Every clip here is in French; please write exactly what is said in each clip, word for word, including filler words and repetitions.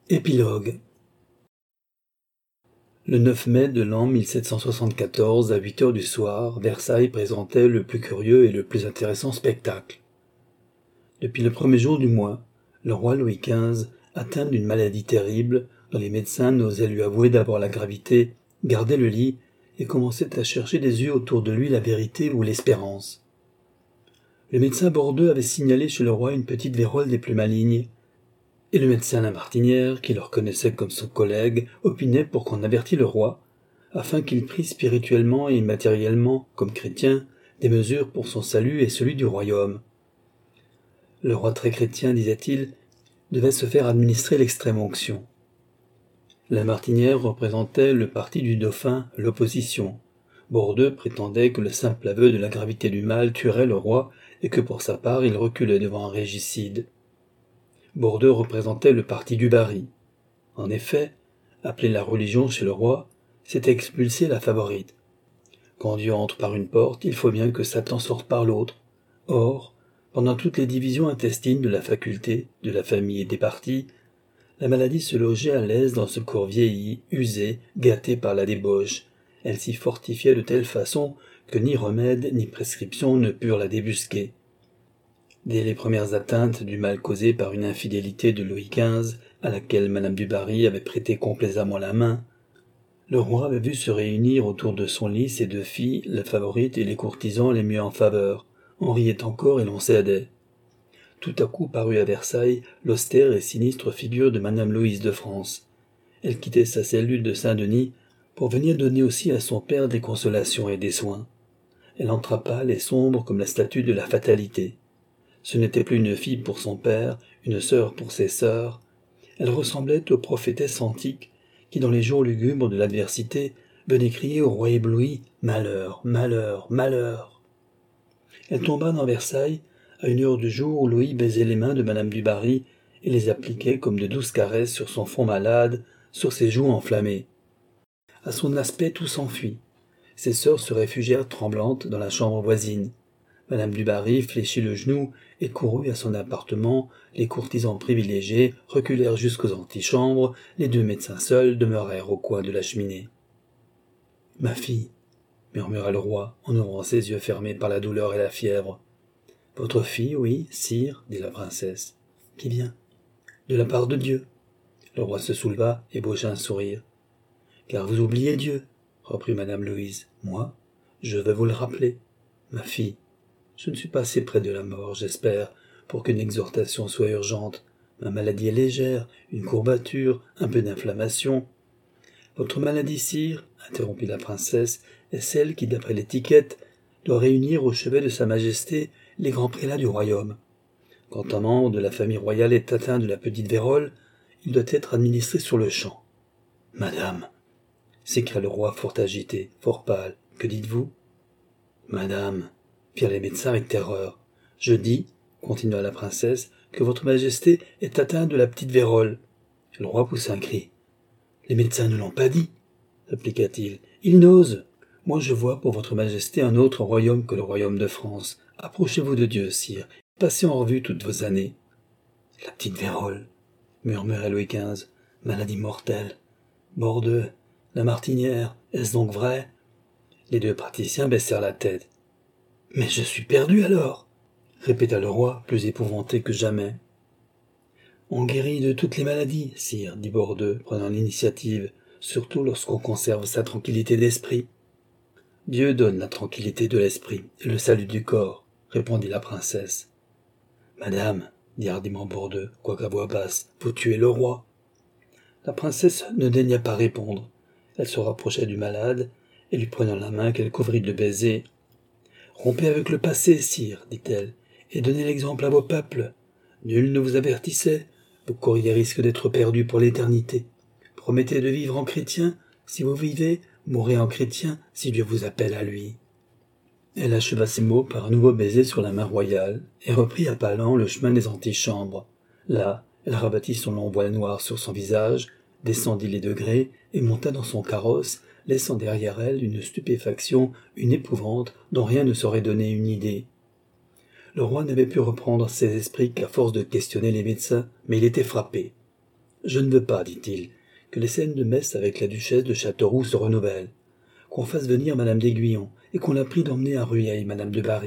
Épilogue. Le neuf mai de l'an mille sept cent soixante-quatorze, à huit heures du soir, Versailles présentait le plus curieux et le plus intéressant spectacle. Depuis le premier jour du mois, le roi Louis quinze, atteint d'une maladie terrible, dont les médecins n'osaient lui avouer d'abord la gravité, gardait le lit et commençait à chercher des yeux autour de lui la vérité ou l'espérance. Le médecin Bordeu avait signalé chez le roi une petite vérole des plus malignes, et le médecin Lamartinière, qui le reconnaissait comme son collègue, opinait pour qu'on avertît le roi, afin qu'il prît spirituellement et matériellement, comme chrétien, des mesures pour son salut et celui du royaume. Le roi très chrétien, disait-il, devait se faire administrer l'extrême-onction. Lamartinière représentait le parti du dauphin, l'opposition. Bordeu prétendait que le simple aveu de la gravité du mal tuerait le roi et que pour sa part il reculait devant un régicide. Bordeu représentait le parti du Barry. En effet, appeler la religion chez le roi, c'était expulser la favorite. Quand Dieu entre par une porte, il faut bien que Satan sorte par l'autre. Or, pendant toutes les divisions intestines de la faculté, de la famille et des partis, la maladie se logeait à l'aise dans ce corps vieilli, usé, gâté par la débauche. Elle s'y fortifiait de telle façon que ni remède ni prescription ne purent la débusquer. Dès les premières atteintes du mal causé par une infidélité de Louis quinze, à laquelle Madame du Barry avait prêté complaisamment la main, le roi avait vu se réunir autour de son lit ses deux filles, la favorite et les courtisans les mieux en faveur. On riait encore et l'on cédait. Tout à coup parut à Versailles l'austère et sinistre figure de Madame Louise de France. Elle quittait sa cellule de Saint-Denis pour venir donner aussi à son père des consolations et des soins. Elle entra pâle et sombre comme la statue de la fatalité. Ce n'était plus une fille pour son père, une sœur pour ses sœurs. Elle ressemblait aux prophétesses antiques qui, dans les jours lugubres de l'adversité, venaient crier au roi ébloui « Malheur, malheur, malheur !» Elle tomba dans Versailles à une heure du jour où Louis baisait les mains de Madame du Barry et les appliquait comme de douces caresses sur son front malade, sur ses joues enflammées. À son aspect tout s'enfuit. Ses sœurs se réfugièrent tremblantes dans la chambre voisine. Madame du Barry fléchit le genou et courut à son appartement, les courtisans privilégiés reculèrent jusqu'aux antichambres, les deux médecins seuls demeurèrent au coin de la cheminée. « Ma fille, » murmura le roi en ouvrant ses yeux fermés par la douleur et la fièvre. « Votre fille, oui, sire, dit la princesse. Qui vient ? De la part de Dieu. » Le roi se souleva et ébaucha un sourire. « Car vous oubliez Dieu, » reprit Madame Louise. « Moi, je veux vous le rappeler. Ma fille, je ne suis pas assez près de la mort, j'espère, pour qu'une exhortation soit urgente. Ma maladie est légère, une courbature, un peu d'inflammation. »« Votre maladie, sire, » interrompit la princesse, « est celle qui, d'après l'étiquette, doit réunir au chevet de sa majesté les grands prélats du royaume. Quand un membre de la famille royale est atteint de la petite vérole, il doit être administré sur le champ. »« Madame !» s'écria le roi fort agité, fort pâle, « que dites-vous ?»« Madame !» firent les médecins avec terreur. « Je dis, » continua la princesse, « que votre majesté est atteinte de la petite vérole. » Le roi poussa un cri. « Les médecins ne l'ont pas dit, » répliqua-t-il. « Ils n'osent. Moi je vois pour votre majesté un autre royaume que le royaume de France. Approchez-vous de Dieu, sire, passez en revue toutes vos années. »« La petite vérole, » murmurait Louis quinze, « maladie mortelle. Bordeu, Lamartinière, est-ce donc vrai ?» Les deux praticiens baissèrent la tête. « Mais je suis perdu alors !» répéta le roi, plus épouvanté que jamais. « On guérit de toutes les maladies, sire, dit Bordeu, prenant l'initiative, surtout lorsqu'on conserve sa tranquillité d'esprit. »« Dieu donne la tranquillité de l'esprit et le salut du corps, » répondit la princesse. « Madame, dit hardiment Bordeu, quoiqu'à voix basse, vous tuez le roi. » La princesse ne daigna pas répondre. Elle se rapprocha du malade et lui prenant la main qu'elle couvrit de baisers. « Rompez avec le passé, sire, dit-elle, et donnez l'exemple à vos peuples. Nul ne vous avertissait, vous courriez risque d'être perdu pour l'éternité. Promettez de vivre en chrétien, si vous vivez, mourrez en chrétien, si Dieu vous appelle à lui. » Elle acheva ces mots par un nouveau baiser sur la main royale, et reprit à pas lents le chemin des antichambres. Là, elle rabattit son long voile noir sur son visage, descendit les degrés, et monta dans son carrosse, laissant derrière elle une stupéfaction, une épouvante dont rien ne saurait donner une idée. Le roi n'avait pu reprendre ses esprits qu'à force de questionner les médecins, mais il était frappé. Je ne veux pas, dit-il, que les scènes de messe avec la duchesse de Châteauroux se renouvellent, qu'on fasse venir madame d'Aiguillon, et qu'on la prie d'emmener à Rueil madame de Barry. »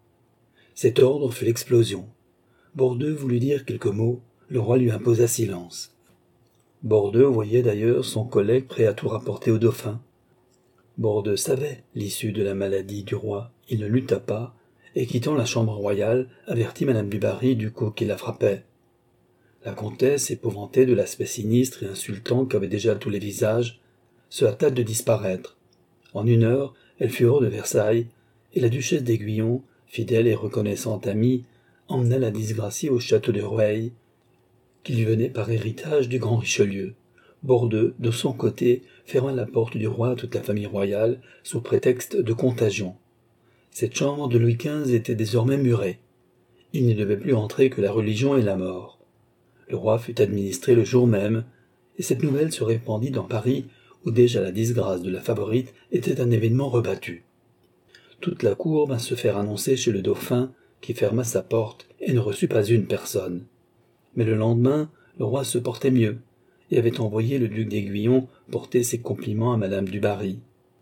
Cet ordre fut l'explosion. Bordeu voulut dire quelques mots, le roi lui imposa silence. Bordeu voyait d'ailleurs son collègue prêt à tout rapporter au dauphin. Bordeu savait l'issue de la maladie du roi, il ne lutta pas, et quittant la chambre royale, avertit madame du Barry du coup qui la frappait. La comtesse, épouvantée de l'aspect sinistre et insultant qu'avaient déjà tous les visages, se hâta de disparaître. En une heure, elle fut hors de Versailles, et la duchesse d'Aiguillon, fidèle et reconnaissante amie, emmena la disgraciée au château de Rueil, qui lui venait par héritage du grand Richelieu. Bordeu, de son côté, ferma la porte du roi à toute la famille royale, sous prétexte de contagion. Cette chambre de Louis quinze était désormais murée. Il n'y devait plus entrer que la religion et la mort. Le roi fut administré le jour même, et cette nouvelle se répandit dans Paris, où déjà la disgrâce de la favorite était un événement rebattu. Toute la cour vint se faire annoncer chez le dauphin, qui ferma sa porte et ne reçut pas une personne. Mais le lendemain, le roi se portait mieux, et avait envoyé le duc d'Aiguillon porter ses compliments à madame du Barry.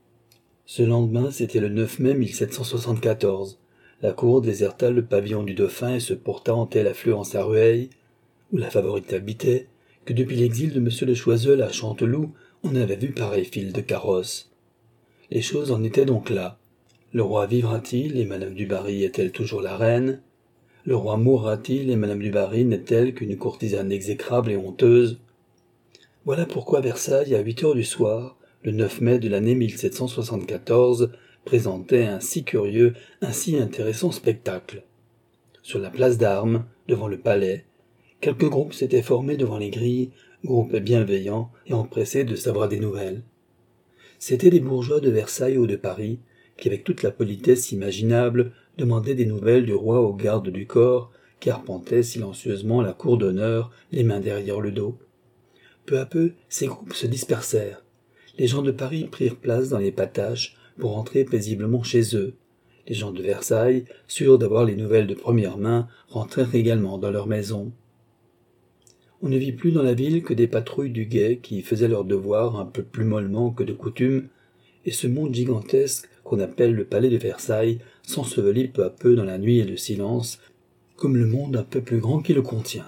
Ce lendemain, c'était le neuf mai mille sept cent soixante-quatorze. La cour déserta le pavillon du dauphin et se porta en telle affluence à Rueil, où la favorite habitait, que depuis l'exil de monsieur de Choiseul à Chanteloup, on avait vu pareille file de carrosses. Les choses en étaient donc là. Le roi vivra-t-il et madame du Barry est-elle toujours la reine? Le roi mourra-t-il et madame du Barry n'est-elle qu'une courtisane exécrable et honteuse? Voilà pourquoi Versailles, à huit heures du soir, le neuf mai de l'année mille sept cent soixante-quatorze, présentait un si curieux, un si intéressant spectacle. Sur la place d'Armes, devant le palais, quelques groupes s'étaient formés devant les grilles, groupes bienveillants et empressés de savoir des nouvelles. C'étaient des bourgeois de Versailles ou de Paris, qui avec toute la politesse imaginable demandaient des nouvelles du roi aux gardes du corps, qui arpentaient silencieusement la cour d'honneur, les mains derrière le dos. Peu à peu, ces groupes se dispersèrent. Les gens de Paris prirent place dans les pataches pour rentrer paisiblement chez eux. Les gens de Versailles, sûrs d'avoir les nouvelles de première main, rentrèrent également dans leurs maisons. On ne vit plus dans la ville que des patrouilles du guet qui faisaient leur devoir un peu plus mollement que de coutume, et ce monde gigantesque qu'on appelle le palais de Versailles s'ensevelit peu à peu dans la nuit et le silence, comme le monde un peu plus grand qui le contient.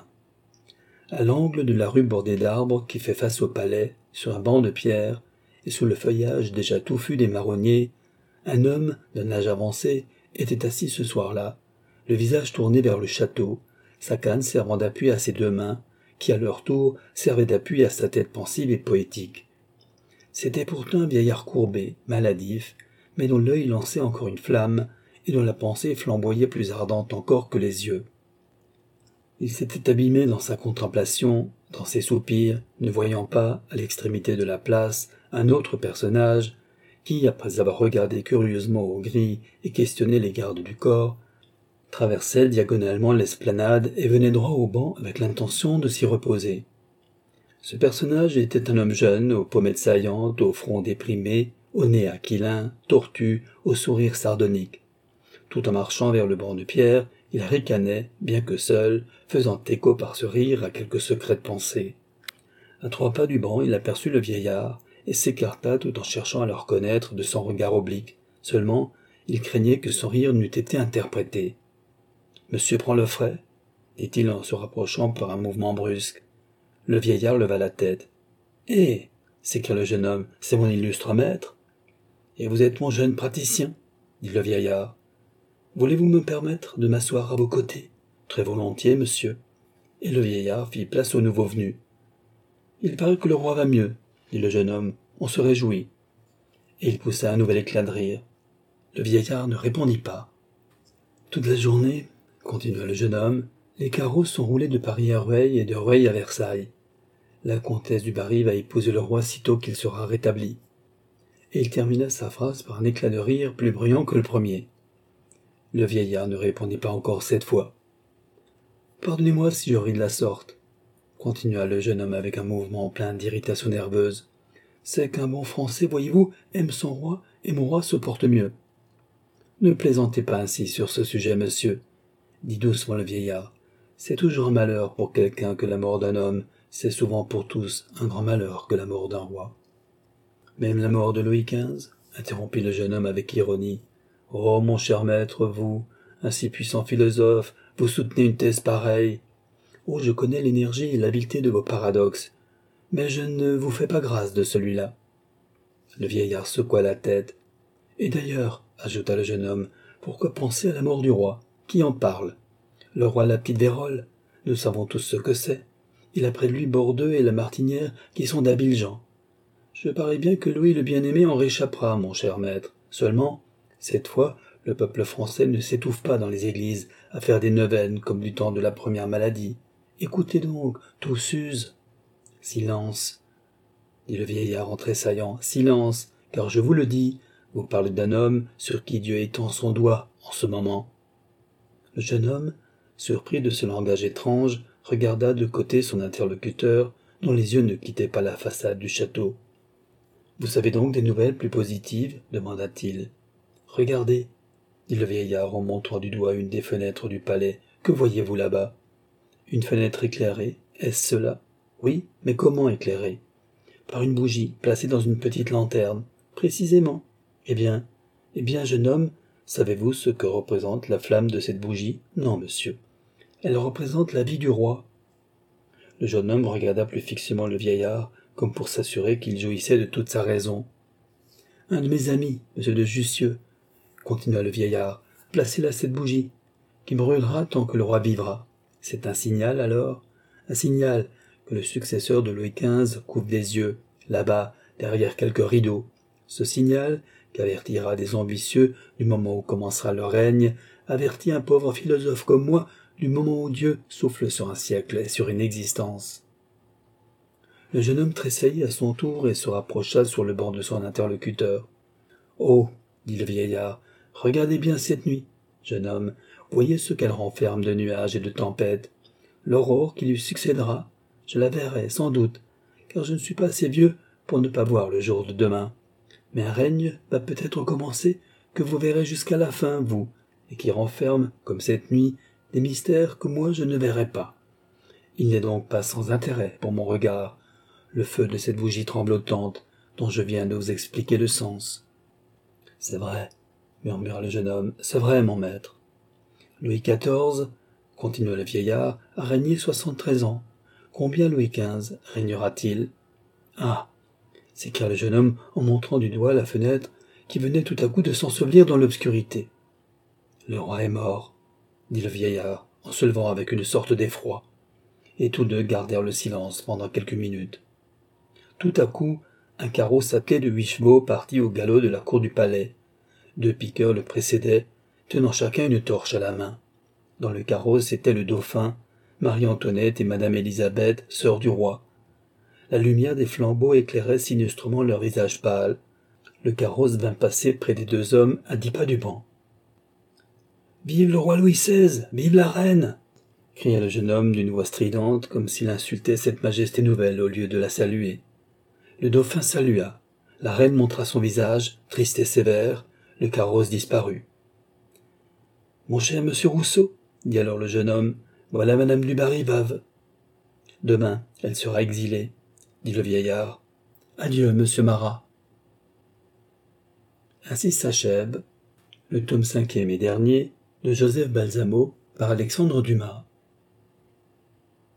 À l'angle de la rue bordée d'arbres qui fait face au palais, sur un banc de pierre, et sous le feuillage déjà touffu des marronniers, un homme d'un âge avancé était assis ce soir-là, le visage tourné vers le château, sa canne servant d'appui à ses deux mains, qui à leur tour servaient d'appui à sa tête pensive et poétique. C'était pourtant un vieillard courbé, maladif, mais dont l'œil lançait encore une flamme, et dont la pensée flamboyait plus ardente encore que les yeux. Il s'était abîmé dans sa contemplation, dans ses soupirs, ne voyant pas, à l'extrémité de la place, un autre personnage, qui, après avoir regardé curieusement aux grilles et questionné les gardes du corps, traversait diagonalement l'esplanade et venait droit au banc avec l'intention de s'y reposer. Ce personnage était un homme jeune, aux pommettes saillantes, au front déprimé, au nez aquilin, tortu, au sourire sardonique. Tout en marchant vers le banc de pierre, il ricanait, bien que seul, faisant écho par ce rire à quelque secrète pensée. À trois pas du banc, il aperçut le vieillard, et s'écarta tout en cherchant à le reconnaître de son regard oblique. Seulement, il craignait que son rire n'eût été interprété. « Monsieur prend le frais ?» dit-il en se rapprochant par un mouvement brusque. Le vieillard leva la tête. « Eh !» s'écria le jeune homme, « c'est mon illustre maître !»« Et vous êtes mon jeune praticien ?» dit le vieillard. « Voulez-vous me permettre de m'asseoir à vos côtés ?»« Très volontiers, monsieur. » Et le vieillard fit place au nouveau venu. « Il paraît que le roi va mieux, » dit le jeune homme, « on se réjouit. » Et il poussa un nouvel éclat de rire. Le vieillard ne répondit pas. « Toute la journée, » continua le jeune homme, « les carrosses sont roulés de Paris à Rueil et de Rueil à Versailles. La comtesse du Barry va épouser le roi sitôt qu'il sera rétabli. » Et il termina sa phrase par un éclat de rire plus bruyant que le premier. Le vieillard ne répondit pas encore cette fois. « Pardonnez-moi si je ris de la sorte, » continua le jeune homme avec un mouvement plein d'irritation nerveuse. « C'est qu'un bon Français, voyez-vous, aime son roi, et mon roi se porte mieux. »« Ne plaisantez pas ainsi sur ce sujet, monsieur, » dit doucement le vieillard. « C'est toujours un malheur pour quelqu'un que la mort d'un homme, C'est souvent pour tous un grand malheur que la mort d'un roi. Même la mort de Louis quinze, interrompit le jeune homme avec ironie. Oh, mon cher maître, vous, un si puissant philosophe, vous soutenez une thèse pareille. Oh, je connais l'énergie et l'habileté de vos paradoxes, mais je ne vous fais pas grâce de celui-là. Le vieillard secoua la tête. Et d'ailleurs, ajouta le jeune homme, pourquoi penser à la mort du roi? Qui en parle? Le roi la petite Vérole, nous savons tous ce que c'est. Il a près de lui Bordeu et la Martinière, qui sont d'habiles gens. Je parie bien que Louis le bien-aimé en réchappera, mon cher maître. Seulement, cette fois, le peuple français ne s'étouffe pas dans les églises à faire des neuvaines comme du temps de la première maladie. Écoutez donc, tout s'use. Silence, dit le vieillard en tressaillant. Silence, car je vous le dis, vous parlez d'un homme sur qui Dieu étend son doigt en ce moment. Le jeune homme, surpris de ce langage étrange, regarda de côté son interlocuteur, dont les yeux ne quittaient pas la façade du château. « Vous avez donc des nouvelles plus positives ?» demanda-t-il. « Regardez, » dit le vieillard en montrant du doigt une des fenêtres du palais. « Que voyez-vous là-bas ?»« Une fenêtre éclairée, est-ce cela ?»« Oui, mais comment éclairée ?»« Par une bougie, placée dans une petite lanterne. »« Précisément. »« Eh bien, eh bien, jeune homme, savez-vous ce que représente la flamme de cette bougie ? » ?»« Non, monsieur. » « Elle représente la vie du roi. » Le jeune homme regarda plus fixement le vieillard, comme pour s'assurer qu'il jouissait de toute sa raison. « Un de mes amis, monsieur de Jussieu, continua le vieillard, placez là cette bougie, qui brûlera tant que le roi vivra. C'est un signal, alors, un signal que le successeur de Louis quinze couvre des yeux, là-bas, derrière quelques rideaux. Ce signal, qui avertira des ambitieux du moment où commencera leur règne, avertit un pauvre philosophe comme moi du moment où Dieu souffle sur un siècle et sur une existence. Le jeune homme tressaillit à son tour et se rapprocha sur le banc de son interlocuteur. « Oh, dit le vieillard, regardez bien cette nuit, jeune homme, voyez ce qu'elle renferme de nuages et de tempêtes. L'aurore qui lui succédera, je la verrai sans doute, car je ne suis pas assez vieux pour ne pas voir le jour de demain. Mais un règne va peut-être commencer que vous verrez jusqu'à la fin, vous, et qui renferme, comme cette nuit, des mystères que moi je ne verrai pas. Il n'est donc pas sans intérêt pour mon regard, le feu de cette bougie tremblotante dont je viens de vous expliquer le sens. »« C'est vrai, » murmura le jeune homme, « c'est vrai, mon maître. Louis quatorze, continua le vieillard, a régné soixante-treize ans. Combien Louis quinze régnera-t-il ? » ?»« Ah » s'écria le jeune homme en montrant du doigt la fenêtre qui venait tout à coup de s'ensevelir dans l'obscurité. « Le roi est mort, » dit le vieillard, en se levant avec une sorte d'effroi, et tous deux gardèrent le silence pendant quelques minutes. Tout à coup, un carrosse attelé de huit chevaux partit au galop de la cour du palais. Deux piqueurs le précédaient, tenant chacun une torche à la main. Dans le carrosse étaient le dauphin, Marie-Antoinette et Madame Élisabeth, sœur du roi. La lumière des flambeaux éclairait sinistrement leurs visages pâles. Le carrosse vint passer près des deux hommes à dix pas du banc. « Vive le roi Louis seize, vive la reine !» cria le jeune homme d'une voix stridente, comme s'il insultait cette majesté nouvelle au lieu de la saluer. Le dauphin salua. La reine montra son visage, triste et sévère. Le carrosse disparut. « Mon cher monsieur Rousseau, » dit alors le jeune homme, « voilà madame du Barry veuve. »« Demain, elle sera exilée, » dit le vieillard. « Adieu, monsieur Marat. » Ainsi s'achève le tome cinquième et dernier de Joseph Balsamo par Alexandre Dumas.